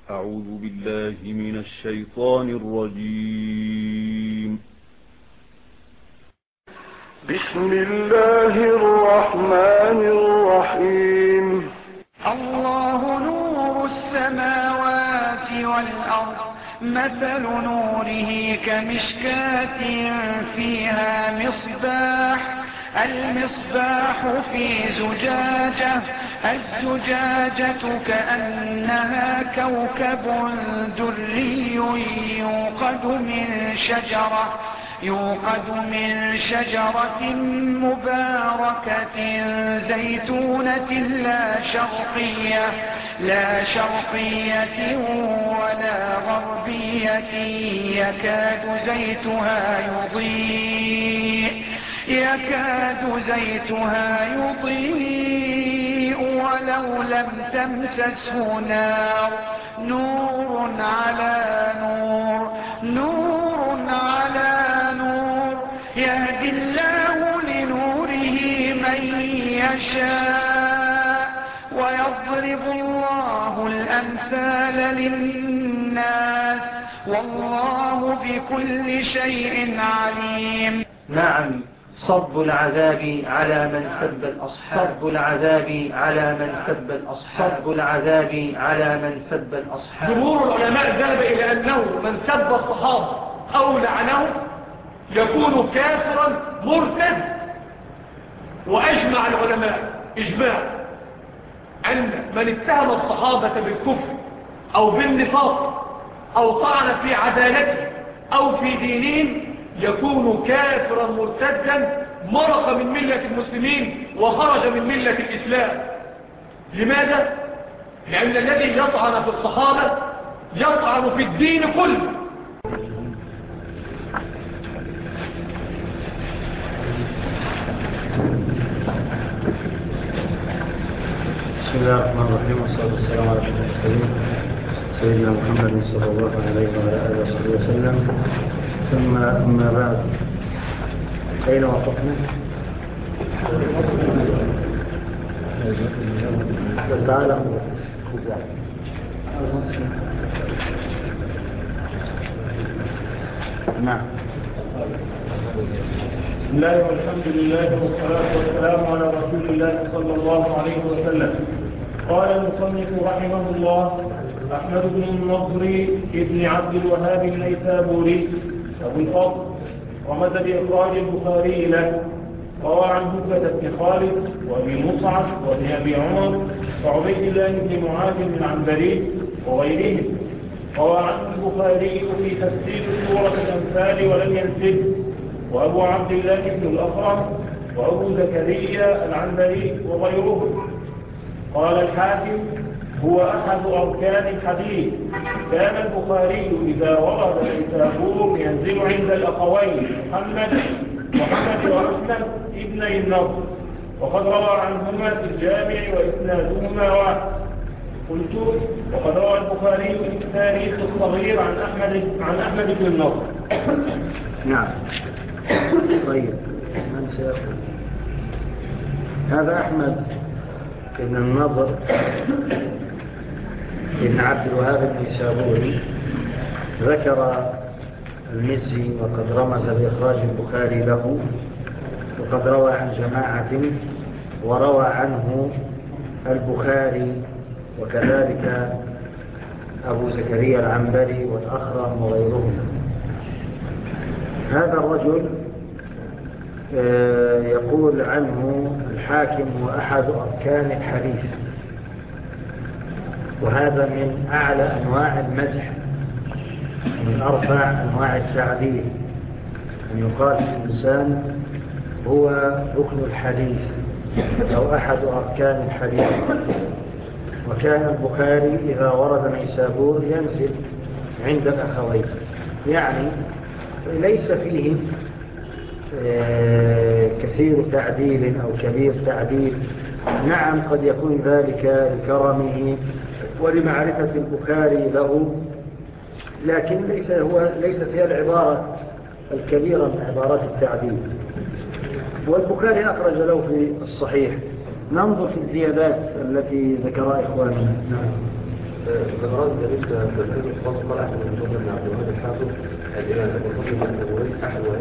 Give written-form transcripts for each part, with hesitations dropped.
أعوذ بالله من الشيطان الرجيم. بسم الله الرحمن الرحيم. الله نور السماوات والأرض، مثل نوره كمشكاة فيها مصباح، المصباح في زجاجة، الزجاجة كأنها كوكب دري يوقد من شجرة مباركة زيتونة لا شرقية ولا غربية، يكاد زيتها يضيء ولو لم تمسسه نار، نور على نور، يهدي الله لنوره من يشاء، ويضرب الله الأمثال للناس، والله بكل شيء عليم. نعم، صب العذاب على من سب الأصحاب، صب العذاب على من سب الأصحاب، صب العذاب على من سب الأصحاب. جمهور العلماء ذهب إلى أنه من سب الصحابة أو لعنهم يكون كافرا مرتد، وأجمع العلماء إجماع أن من اتهم الصحابة بالكفر أو بالنفاق أو طعن في عدالته أو في دينهم يكون كافرا مرتدا، مرق من ملة المسلمين وخرج من ملة الإسلام. لماذا؟ لأن الذي يطعن في الصحابة يطعن في الدين كله. بسم الله الرحمن الرحيم، والصلاة والسلام على أشرف المرسلين سيدنا محمد صلى الله عليه وعلى آله وصحبه وسلم. ثم أما بعد، أين وقفنا؟ تعالى نعم. بسم الله والحمد لله والصلاة والسلام على رسول الله صلى الله عليه وسلم. قال المصنف رحمه الله: أحمد بن النضر ابن عبد الوهاب النيسابوري أبو الفضل، رمز بإخراج البخاري له. روى عن هبة بن خالد وأبي مصعب وابن أبي عمر وعبيد الله بن معاذ العنبري وغيرهم. روى عنه البخاري في تفسير سورة الأنفال ولم ينسب، وأبو عبد الله بن الأخرم وأبو زكريا العنبري وغيرهم. قال الحاكم: هو أحد أركان الحديث. كان البخاري إذا ورد نيسابور ينزل عند الأخوين محمد وأحمد ابني النضر، وقد روى عنهما في الجامع وإسنادهما واحد. قلت: وقد روى البخاري في التاريخ الصغير عن أحمد بن النضر. نعم. طيب، من سيقول؟ هذا أحمد بن النضر ابن عبد الوهاب النيسابوري ذكر المزي وقد رمز بإخراج البخاري له، وقد روى عن جماعة، وروى عنه البخاري وكذلك أبو زكريا العنبري والأخرم وغيرهم. هذا الرجل يقول عنه الحاكم هو أحد أركان الحديث، وهذا من أعلى أنواع المدح، من أرفع أنواع التعديل، أن يقال في الإنسان هو ركن الحديث أو أحد أركان الحديث. وكان البخاري إذا ورد نيسابور ينزل عند الأخوين، يعني ليس فيه كثير تعديل أو كبير تعديل. نعم، قد يكون ذلك لكرمه ولمعرفة البخاري له، لكن ليس فيها العبارة الكبيرة من عبارات التعديل. والبخاري أخرج له في الصحيح. ننظر في الزيادات التي ذكرها إخواننا. ذكرات ذلك تذكر الخاص قال أحمد بن فضل بن عبد الوهاب الحافظ الإمام أبو الفضل بن النبوي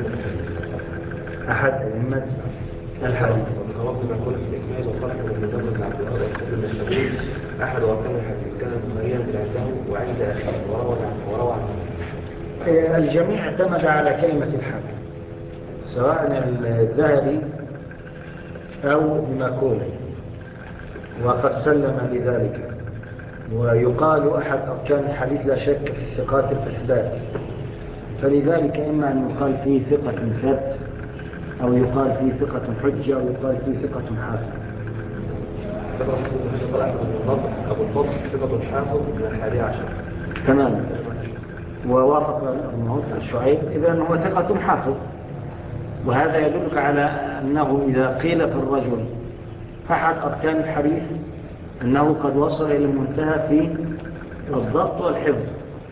أحد أئمة الحديث. وذكرات من كل استكمال وقال أحمد بن فضل بن عبد الوهاب الحافظ المشهور أحد أركان الحديث كان بخاريا عنده وعند أخيه وروى عنه. الجميع اعتمد على كلمة الحافظ سواء الذهبي أو بمكونه، وقد سلم لذلك. ويقال أحد أركان الحديث لا شك في الثقات الإثبات، فلذلك إما أن يقال فيه ثقة ثبت، أو يقال فيه ثقة حجة، أو يقال فيه ثقة حافظ. أبو الفضل ثقة حافظ من 11 تمام. ووافق الموت الشعيب إذا هو ثقة حافظ، وهذا يدلك على أنه إذا قيل في الرجل أحد أركان الحديث أنه قد وصل إلى المنتهى في الضبط والحفظ.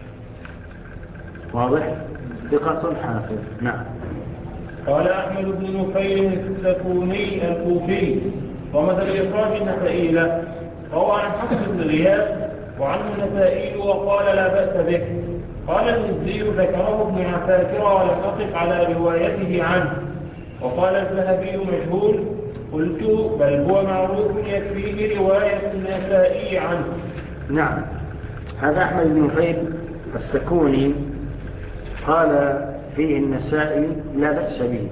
واضح؟ ثقة حافظ. نعم. قال أحمد بن نفيل السكوني الكوفي ومثل إخراج النسائي له، روى عن حفص بن غياث وعنه النسائي وقال لا بأس به. قال المزي ذكره ابن عساكر ولم أقف على روايته عنه. وقال الذهبي مجهول، قلت بل هو معروف يكفيه رواية النسائي عنه. نعم. هذا أحمد بن نفيل السكوني قال فيه النسائي لا بأس به،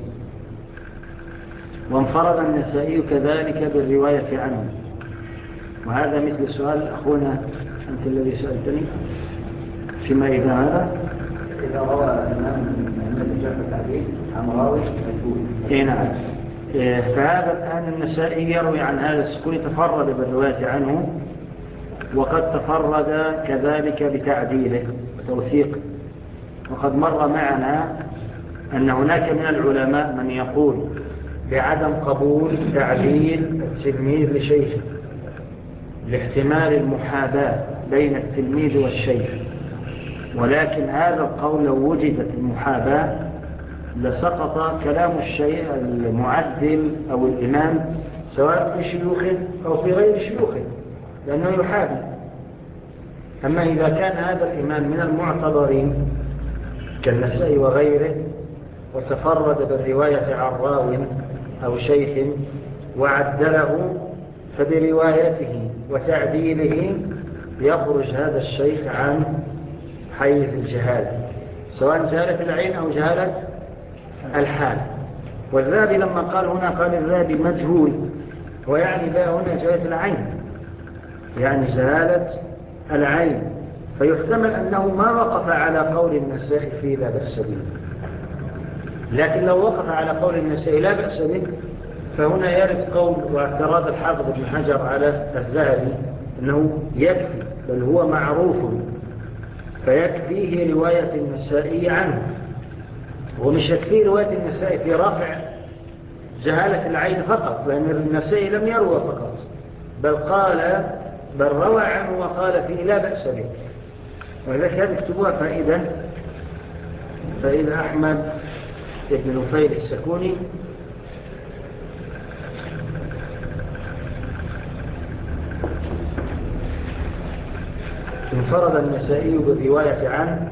وانفرد النسائي كذلك بالرواية عنه. وهذا مثل سؤال أخونا أنت الذي سألتني فيما إذا هذا إذا روى الإمام من جعفر الحديث عن راوي مجهول. نعم. فهذا الآن النسائي يروي عن هذا السكوني تفرد بالرواية عنه، وقد تفرد كذلك بتعديله وتوثيقه. وقد مر معنا أن هناك من العلماء من يقول بعدم قبول تعديل التلميذ لشيخه لاحتمال المحاباة بين التلميذ والشيخ، ولكن هذا القول لو وجدت المحاباة لسقط كلام الشيء المعدل أو الإمام سواء في شيوخه أو في غير شيوخه، لأنه يحابي. أما إذا كان هذا الإمام من المعتبرين كالنسائي وغيره وتفرد بالرواية عن راو أو شيخ وعدله، فبروايته وتعديله يخرج هذا الشيخ عن حيز الجهالة، سواء جهالة العين أو جهالة الحال. والذهبي لما قال هنا قال الذهبي مجهول، ويعني بقى هنا جهالة العين، يعني جهالة العين، فيحتمل أنه ما وقف على قول النسائي فيه لا بأس به. لكن لو وقف على قول النسائي لا بأس به فهنا يرد قول واعتراض الحافظ ابن حجر على الذهبي أنه يكفي بل هو معروف فيكفيه رواية النسائي عنه، ومش يكفيه رواية النسائي في رفع جهالة العين فقط، لأن النسائي لم يروى فقط بل روى عنه وقال فيه لا بأس به. ولذلك هذه اكتبوها فإذا أحمد بن نفيل السكوني انفرد النسائي بالرواية عنه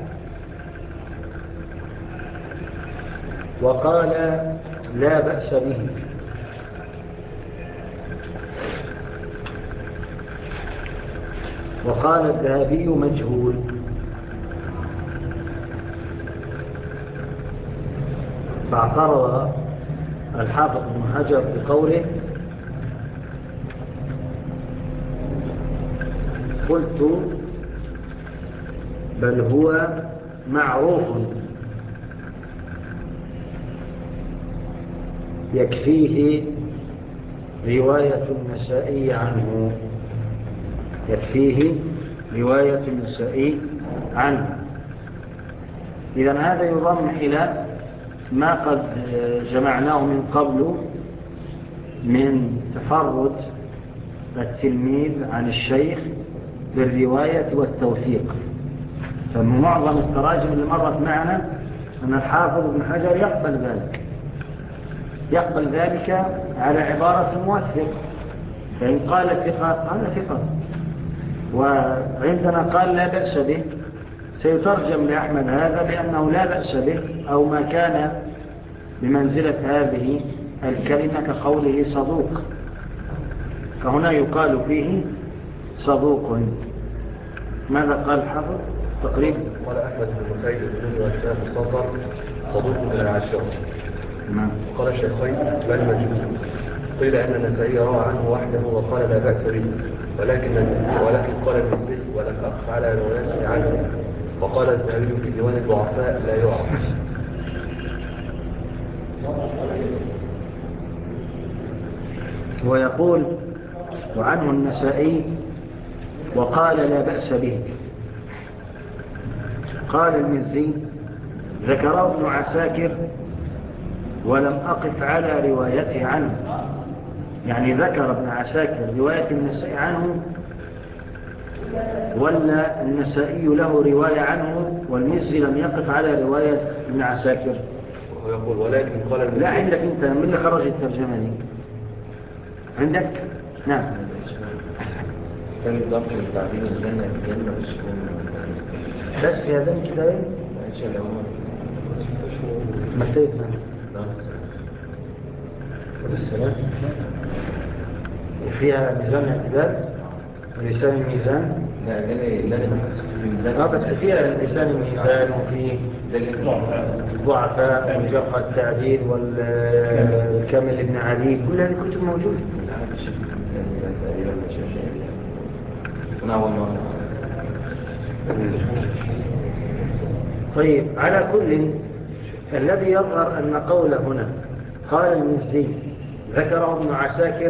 وقال لا بأس به. وقال الذهبي مجهول. فاعترض الحافظ بن حجر بقوله قلت بل هو معروف يكفيه رواية النسائي عنه، يكفيه رواية النسائي عنه. إذن هذا يضم إلى ما قد جمعناه من قبل من تفرد التلميذ عن الشيخ بالرواية والتوثيق. فمعظم التراجم اللي مرت معنا أن الحافظ ابن حجر يقبل ذلك على عبارة موثق، فإن قال ثقة قال ثقة. وعند عندنا قال لا بأس به، سيترجم لأحمد هذا بأنه لا بأس به أو ما كان بمنزلة هذه الكلمة كقوله صدوق، فهنا يقال فيه صدوق. ماذا قال الحافظ تقريبا؟ قال أحمد بن مخيل بن وشاف الصفر صدوق من العاشرة. وقال الشيخين بل مجهول. قيل أن النسائي روى عنه وحده وقال لا بأس به، ولكن قال المسلم ولم أقف على روايته عنه، وقال الذهبي في ديوان الضعفاء لا يعرف. ويقول وعنه النسائي وقال لا بأس به. قال المزي ذكره ابن عساكر ولم أقف على روايته عنه، يعني ذكر ابن عساكر رواية النسائي عنه، ولا النسائي له رواية عنه والمزي لم يقف على رواية ابن عساكر؟ ويقول ولكن قال المزي. لا عندك انت، من اللي خرج الترجمة دي عندك؟ نعم. كان الضبط التعبير الجنة الجنة والسكون بس في هذا كده ايه؟ مكتوب السلام وفيها ميزان اعتدال ولسان الميزان. لا بس فيها لسان الميزان وفي ضعفاء وجرح التعديل والكامل ابن علي، كل هذه الكتب موجودة. طيب على كل الذي يظهر أن قول هنا قال المزي ذكره ابن عساكر،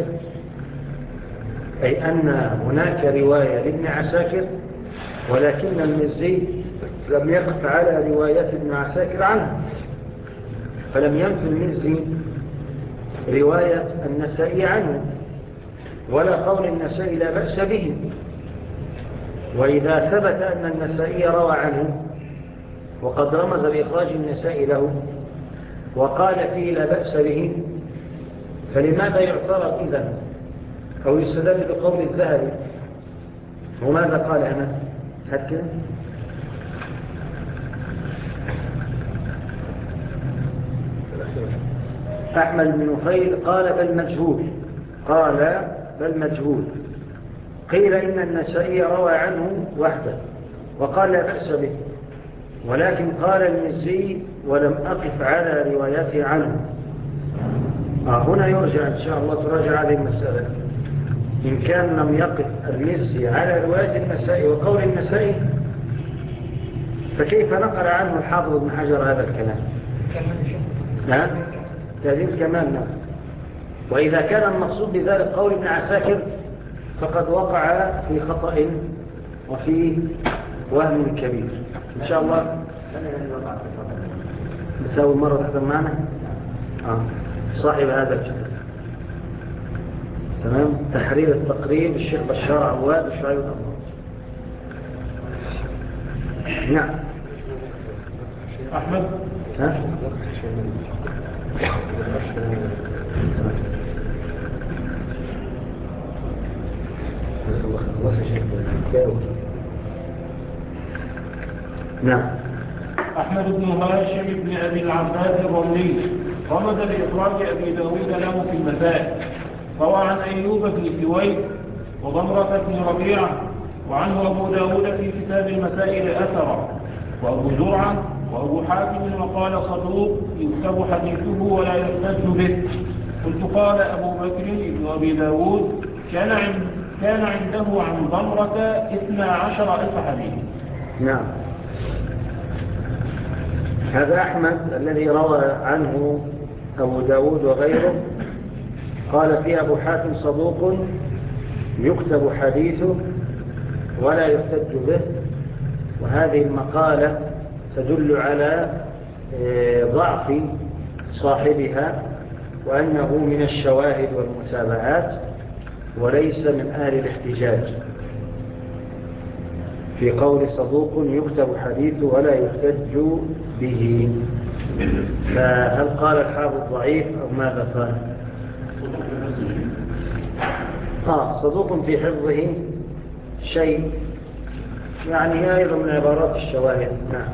أي أن هناك رواية لابن عساكر، ولكن المزي لم يقف على رواية ابن عساكر عنه، فلم ينفي المزي رواية النسائي عنه ولا قول النسائي لا بأس به. وإذا ثبت أن النسائي روى عنه وقد رمز بإخراج النسائي له وقال فيه لا بأس به، فلماذا يعترض إذن أو يستدل بقول الذهبي؟ وماذا قال هنا؟ هكذا أحمد بن نفيل قال بل مجهول، قال بل مجهول. قيل إن النسائي روى عنه وحده وقال لا بأس به، ولكن قال المزي ولم أقف على روايته عنه. هنا يرجع إن شاء الله تراجع هذه المسألة، إن كان لم يقف المزي على رواية النسائي وقول النسائي فكيف نقل عنه الحافظ ابن حجر هذا الكلام؟ نعم تهذيب كمان. نعم. وإذا كان المقصود بذلك قول ابن عساكر فقد وقع في خطأ وفي وهم كبير. إن شاء الله بتساوي مرة تحضر معنا صاحب هذا الكتاب، تمام، تحرير التقريب الشيخ بشار عواد الشعيب الأمر. نعم أحمد نعم. أحمد بن هاشم بن أبي العباس الرملي رمز بإخراج أبي داود له في المسائل، روى عن أيوب بن سويد وضمرة بن ربيعة، وعنه أبو داود في كتاب المسائل أثرا، وأبو زرعة وأبو حاتم وقال صدوق يكتب حديثه ولا يحتج به. قلت قال أبو بكر بن أبي داود كان عنده عن ضمرة 12,000 حديث. نعم. هذا أحمد الذي روى عنه أبو داود وغيره قال فيه أبو حاتم صدوق يكتب حديثه ولا يحتج به، وهذه المقالة تدل على ضعف صاحبها وأنه من الشواهد والمتابعات وليس من أهل الاحتجاج في قول صدوق يكتب حديثه ولا يحتج به. فهل قال الحافظ ضعيف أو ماذا قال؟ صدوق في حفظه شيء يعني هي أيضا من عبارات الشواهد. نعم.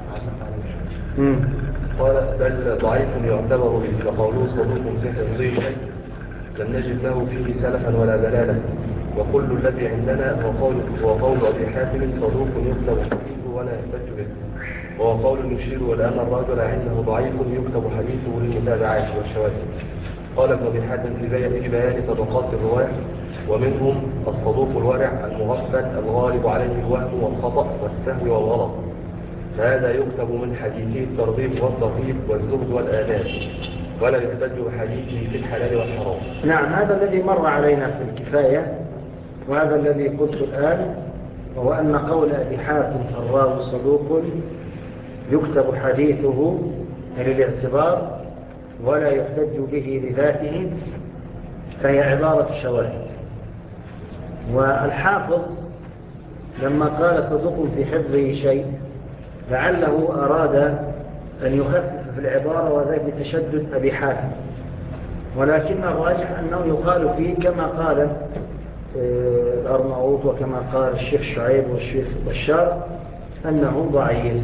قال بل ضعيف يعتبر به، وقوله صدوق في حفظه شيء لم نجد له فيه سلفا ولا دلالا، وكل الذي عندنا هو قول أبي حاتم صدوق يكتب حديثه ولا يحتج به، وهو قول يشير والآن الرجل عنده ضعيف يكتب حديثه للمتابعات والشواهد. قال ابن أبي حاتم في بيان طبقات الرواة، ومنهم الصدوق الورع المغفل الغالب عليه الوهم والخطأ والسهو والغلط، فهذا يكتب من حديثه الترغيب والترهيب والزهد والآداب، ولا يحتج بحديثه في الحلال والحرام. نعم، هذا الذي مر علينا في الكفاية، وهذا الذي قلت الآن، وهو أن قول أبي حاتم الراوي صدوق يكتب حديثه للاعتبار ولا يحتج به لذاته، فهي عبارة شواهد. والحافظ لما قال صدوق في حفظه شيء لعله أراد أن يخفف في العبارة وذلك بتشدد أبي حاتم، ولكن الراجح أنه يقال فيه كما قال الأرناؤوط وكما قال الشيخ شعيب والشيخ بشار أنه ضعيف.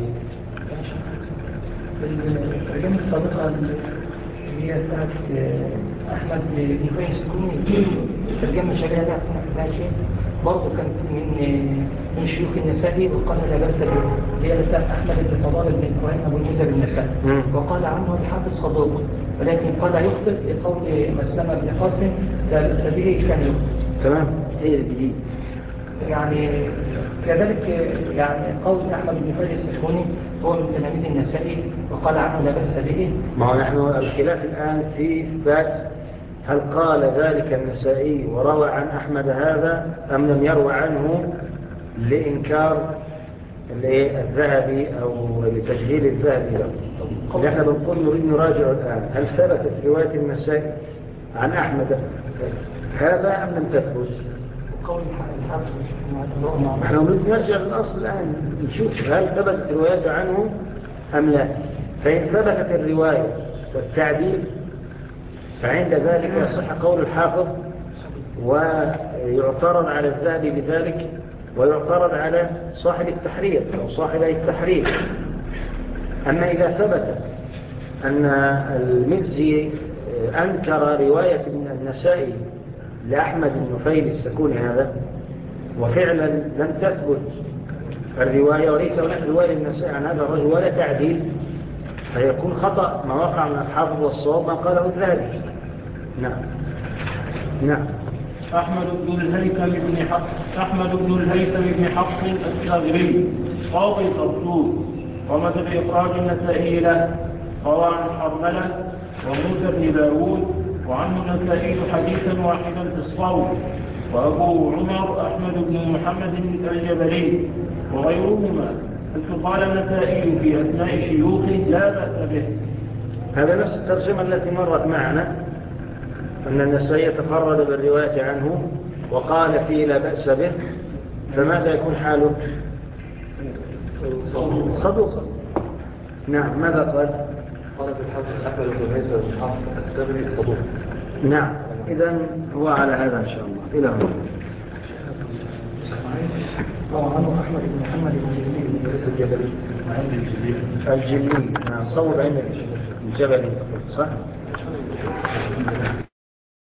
الترجمة السابقة اللي هي بتاعت أحمد بن فايز كوني، الترجمة شبيهة لها في شيء برضه كانت من شيوخ النسائي، وقال لا بأس به، اللي هي بتاعت أحمد بن فضال بن إبراهيم أبو المنذر النسائي، وقال عنه الحافظ صدوق، ولكن قال يخطئ بقول مسلمة بن قاسم لا بأس به كان يخطئ. تمام، هي الجديد. يعني كذلك يعني قول أحمد بن فايز السكوني هو من تلاميذ النسائي وقال عنه لا بأس به. ما نحن الخلاف الآن في إثبات هل قال ذلك النسائي وروى عن أحمد هذا أم لم يروى عنه لإنكار الذهبي أو لتجهيل الذهبي له. نحن بنقول نريد نراجع الآن هل ثبتت رواية النسائي عن أحمد هذا أم لم تثبت؟ نحن نريد نرجع للأصل الآن نشوف هل ثبتت روايته عنه أم لا. فإن ثبتت الرواية والتعديل فعند ذلك يصح قول الحافظ ويعترض على الذهبي بذلك، ويعترض على صاحب التحرير أو صاحب التحرير. أما إذا ثبت أن المزي أنكر رواية من النسائي لأحمد النفيل السكوني هذا، وفعلا لم تثبت الرواية وليس هناك رواية النسائي عن هذا الرجل ولا تعديل، فيكون خطأ ما وقع من الحافظ والصواب ما قاله الذهبي. نعم. نعم. أحمد بن الهيثم بن حفص الثغري قاضي طرطوس، ومثل إخراج النسائي له روى عن حرملة وموسى بن داود، وعنه النسائي حديثا واحدا في الصوم، وأبو عمر أحمد بن محمد الجبلي وغيرهما، حيث قال النسائي في أثناء شيوخه لا بأس به. هذا نفس الترجمة التي مرت معنا، أن النسائي تفرد بالرواية عنه وقال فيه لا بأس به، فماذا يكون حاله؟ صدوق. نعم. ماذا قال؟ قال في الحافظ أحمد بن عيسى بن حفص الثغري صدوق. نعم. إذن هو على هذا إن شاء الله. إلى هنا. وعنه أحمد بن محمد الجبلي. نعم. صوب عندك الجبلي تقول صح؟